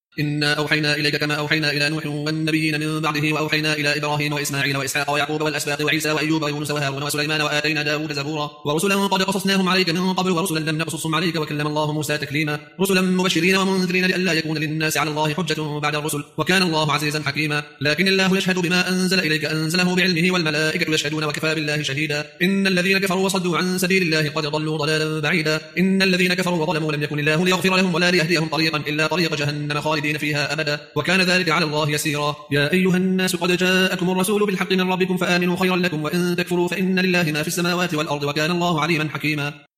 إنا أوحينا إليك كما أوحينا إلى نوح والنبيين من بعده وأوحينا إلى إبراهيم وإسماعيل وإسحاق ويعقوب والأسباط وعيسى وأيوب ويونس وهارون وسليمان وآتينا داود زبورا ورسلا قد قصصناهم عليك من قبل ورسلا لم نقصصهم عليك وكلم الله موسى تكليما رسلا مبشرين ومنذرين لئلا يكون للناس على الله حجة بعد الرسل وكان الله عزيزا حكيما لكن الله يشهد بما أنزل إليك أنزله بعلمه والملائكة يشهدون وكفى بالله شهيدا إن الذين كفروا وصدوا عن سبيل الله قد ضلوا ضلالا بعيدا إن الذين كفروا وظلموا لم يكن الله ليغفر لهم ولا ليهديهم طريقا إلا طريق جهنم خالدين فيها أبدا وكان ذلك على الله يسيرا يا أيها الناس قد جاءكم الرسول بالحق من ربكم فآمنوا خيرا لكم وإن تكفروا فإن لله ما في السماوات والأرض وكان الله عليما حكيما